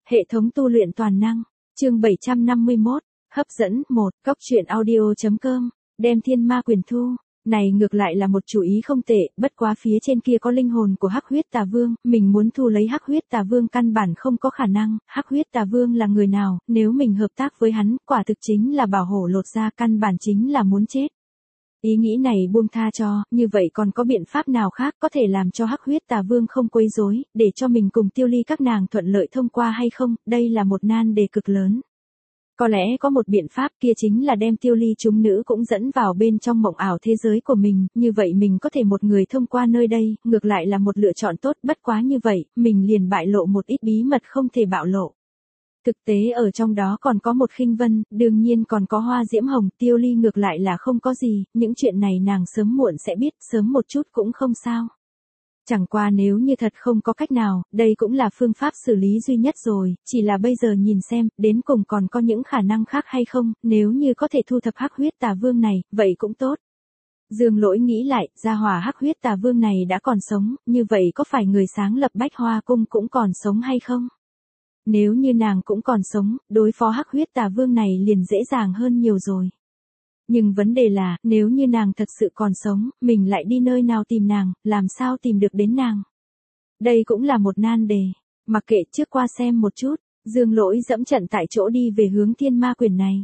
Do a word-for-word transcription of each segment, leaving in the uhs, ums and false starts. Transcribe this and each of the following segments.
Hệ thống tu luyện toàn năng, chương bảy trăm năm mươi mốt, hấp dẫn, một, cóc truyện audio.com, đem thiên ma quyền thu. Này ngược lại là một chủ ý không tệ, bất quá phía trên kia có linh hồn của Hắc Huyết Tà Vương, mình muốn thu lấy Hắc Huyết Tà Vương căn bản không có khả năng. Hắc Huyết Tà Vương là người nào, nếu mình hợp tác với hắn, quả thực chính là bảo hổ lột da, căn bản chính là muốn chết. Ý nghĩ này buông tha cho, như vậy còn có biện pháp nào khác có thể làm cho Hắc Huyết Tà Vương không quấy rối, để cho mình cùng Tiêu Ly các nàng thuận lợi thông qua hay không, đây là một nan đề cực lớn. Có lẽ có một biện pháp, kia chính là đem Tiêu Ly chúng nữ cũng dẫn vào bên trong mộng ảo thế giới của mình, như vậy mình có thể một người thông qua nơi đây, ngược lại là một lựa chọn tốt, bất quá như vậy, mình liền bại lộ một ít bí mật không thể bạo lộ. Thực tế ở trong đó còn có một Khinh Vân, đương nhiên còn có Hoa Diễm Hồng, Tiêu Ly ngược lại là không có gì, những chuyện này nàng sớm muộn sẽ biết, sớm một chút cũng không sao. Chẳng qua nếu như thật không có cách nào, đây cũng là phương pháp xử lý duy nhất rồi, chỉ là bây giờ nhìn xem, đến cùng còn có những khả năng khác hay không, nếu như có thể thu thập Hắc Huyết Tà Vương này, vậy cũng tốt. Dương Lỗi nghĩ lại, gia hỏa Hắc Huyết Tà Vương này đã còn sống, như vậy có phải người sáng lập Bách Hoa Cung cũng còn sống hay không? Nếu như nàng cũng còn sống, đối phó Hắc Huyết Tà Vương này liền dễ dàng hơn nhiều rồi. Nhưng vấn đề là, nếu như nàng thật sự còn sống, mình lại đi nơi nào tìm nàng, làm sao tìm được đến nàng? Đây cũng là một nan đề. Mặc kệ, trước qua xem một chút, Dương Lỗi dẫm trận tại chỗ đi về hướng thiên ma quyền này.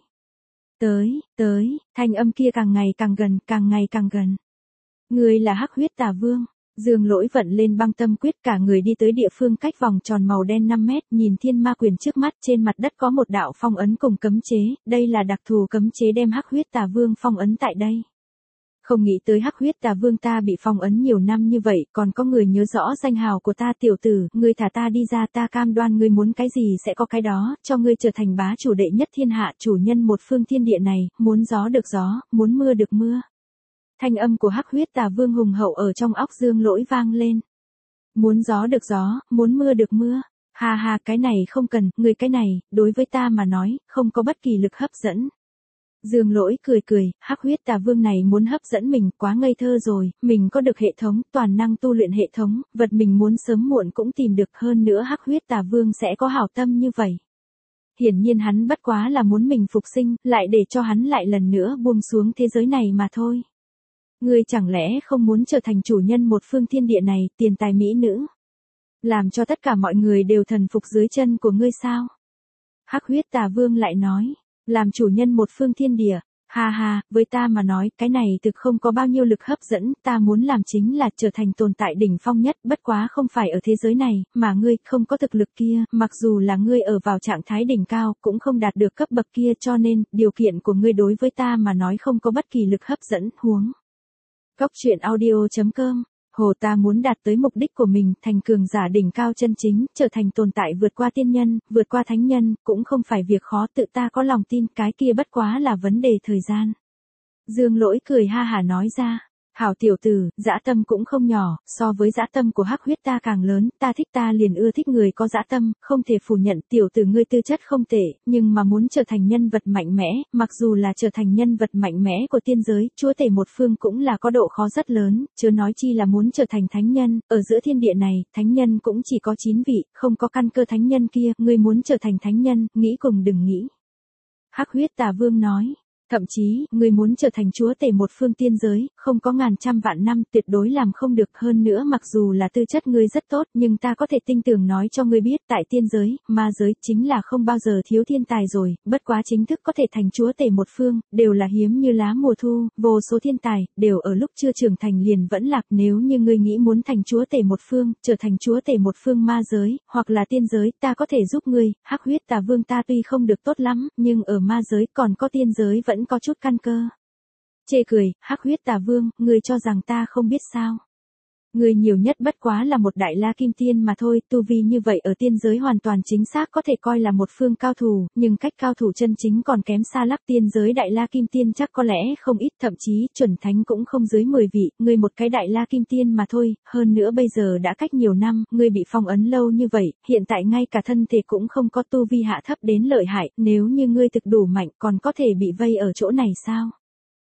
Tới, tới, thanh âm kia càng ngày càng gần, càng ngày càng gần. Người là Hắc Huyết Tà Vương. Dương Lỗi vận lên băng tâm quyết, cả người đi tới địa phương cách vòng tròn màu đen năm mét, nhìn thiên ma quyền trước mắt, trên mặt đất có một đạo phong ấn cùng cấm chế, đây là đặc thù cấm chế đem Hắc Huyết Tà Vương phong ấn tại đây. Không nghĩ tới Hắc Huyết Tà Vương ta bị phong ấn nhiều năm như vậy, còn có người nhớ rõ danh hào của ta. Tiểu tử, ngươi thả ta đi ra, ta cam đoan ngươi muốn cái gì sẽ có cái đó, cho ngươi trở thành bá chủ đệ nhất thiên hạ, chủ nhân một phương thiên địa này, muốn gió được gió, muốn mưa được mưa. Thanh âm của Hắc Huyết Tà Vương hùng hậu ở trong óc Dương Lỗi vang lên. Muốn gió được gió, muốn mưa được mưa. Ha ha, cái này không cần, người cái này, đối với ta mà nói, không có bất kỳ lực hấp dẫn. Dương Lỗi cười cười, Hắc Huyết Tà Vương này muốn hấp dẫn mình, quá ngây thơ rồi, mình có được hệ thống, toàn năng tu luyện hệ thống, vật mình muốn sớm muộn cũng tìm được, hơn nữa Hắc Huyết Tà Vương sẽ có hảo tâm như vậy. Hiển nhiên hắn bất quá là muốn mình phục sinh, lại để cho hắn lại lần nữa buông xuống thế giới này mà thôi. Ngươi chẳng lẽ không muốn trở thành chủ nhân một phương thiên địa này, tiền tài mỹ nữ, làm cho tất cả mọi người đều thần phục dưới chân của ngươi sao? Hắc Huyết Tà Vương lại nói, làm chủ nhân một phương thiên địa, ha ha, với ta mà nói, cái này thực không có bao nhiêu lực hấp dẫn, ta muốn làm chính là trở thành tồn tại đỉnh phong nhất, bất quá không phải ở thế giới này, mà ngươi không có thực lực kia, mặc dù là ngươi ở vào trạng thái đỉnh cao, cũng không đạt được cấp bậc kia, cho nên, điều kiện của ngươi đối với ta mà nói không có bất kỳ lực hấp dẫn, huống. Cóc truyện audio.com, hồ ta muốn đạt tới mục đích của mình, thành cường giả đỉnh cao chân chính, trở thành tồn tại vượt qua tiên nhân, vượt qua thánh nhân, cũng không phải việc khó, tự ta có lòng tin, cái kia bất quá là vấn đề thời gian. Dương Lỗi cười ha hả nói ra, hảo tiểu tử, dã tâm cũng không nhỏ, so với dã tâm của Hắc Huyết ta càng lớn, ta thích ta liền ưa thích người có dã tâm, không thể phủ nhận tiểu tử ngươi tư chất không tệ, nhưng mà muốn trở thành nhân vật mạnh mẽ, mặc dù là trở thành nhân vật mạnh mẽ của tiên giới, chúa tể một phương cũng là có độ khó rất lớn, chớ nói chi là muốn trở thành thánh nhân, ở giữa thiên địa này, thánh nhân cũng chỉ có chín vị, không có căn cơ thánh nhân kia, ngươi muốn trở thành thánh nhân, nghĩ cùng đừng nghĩ. Hắc Huyết Tà Vương nói. Thậm chí, ngươi muốn trở thành chúa tể một phương tiên giới, không có ngàn trăm vạn năm, tuyệt đối làm không được, hơn nữa mặc dù là tư chất ngươi rất tốt, nhưng ta có thể tin tưởng nói cho ngươi biết, tại tiên giới, ma giới, chính là không bao giờ thiếu thiên tài rồi, bất quá chính thức có thể thành chúa tể một phương, đều là hiếm như lá mùa thu, vô số thiên tài, đều ở lúc chưa trưởng thành liền vẫn lạc, nếu như ngươi nghĩ muốn thành chúa tể một phương, trở thành chúa tể một phương ma giới, hoặc là tiên giới, ta có thể giúp ngươi, Hắc Huyết Tà Vương ta tuy không được tốt lắm, nhưng ở ma giới còn có tiên giới vẫn có chút căn cơ. Chê cười, Hắc Huyết Tà Vương, ngươi cho rằng ta không biết sao? Ngươi nhiều nhất bất quá là một đại la kim tiên mà thôi, tu vi như vậy ở tiên giới hoàn toàn chính xác có thể coi là một phương cao thủ, nhưng cách cao thủ chân chính còn kém xa lắc, tiên giới đại la kim tiên chắc có lẽ không ít, thậm chí chuẩn thánh cũng không dưới mười vị, ngươi một cái đại la kim tiên mà thôi, hơn nữa bây giờ đã cách nhiều năm, ngươi bị phong ấn lâu như vậy, hiện tại ngay cả thân thể cũng không có, tu vi hạ thấp đến lợi hại, nếu như ngươi thực đủ mạnh còn có thể bị vây ở chỗ này sao?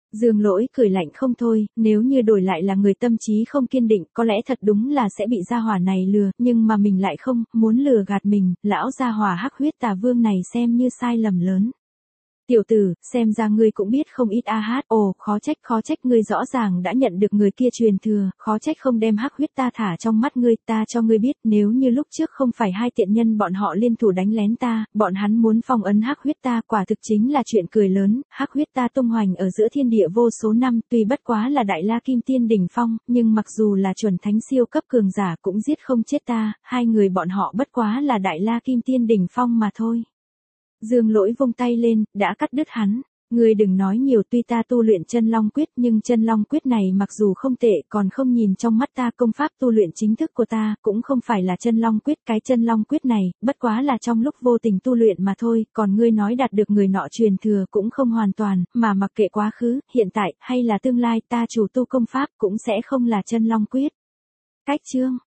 Dương Lỗi cười lạnh không thôi, nếu như đổi lại là người tâm trí không kiên định, có lẽ thật đúng là sẽ bị gia hỏa này lừa, nhưng mà mình lại không, muốn lừa gạt mình, lão gia hỏa hắc huyết tà vương này xem như sai lầm lớn. Tiểu tử, xem ra ngươi cũng biết không ít a hát, ồ, khó trách, khó trách ngươi rõ ràng đã nhận được người kia truyền thừa, khó trách không đem hắc huyết ta thả trong mắt ngươi, ta cho ngươi biết, nếu như lúc trước không phải hai tiện nhân bọn họ liên thủ đánh lén ta, bọn hắn muốn phong ấn hắc huyết ta, quả thực chính là chuyện cười lớn, hắc huyết ta tung hoành ở giữa thiên địa vô số năm, tuy bất quá là đại la kim tiên đỉnh phong, nhưng mặc dù là chuẩn thánh siêu cấp cường giả cũng giết không chết ta, hai người bọn họ bất quá là đại la kim tiên đỉnh phong mà thôi. Dương Lỗi vung tay lên, đã cắt đứt hắn. Ngươi đừng nói nhiều, tuy ta tu luyện chân long quyết nhưng chân long quyết này mặc dù không tệ còn không nhìn trong mắt ta công pháp tu luyện chính thức của ta, cũng không phải là chân long quyết, cái chân long quyết này, bất quá là trong lúc vô tình tu luyện mà thôi, còn ngươi nói đạt được người nọ truyền thừa cũng không hoàn toàn, mà mặc kệ quá khứ, hiện tại, hay là tương lai ta chủ tu công pháp cũng sẽ không là chân long quyết. Cách chương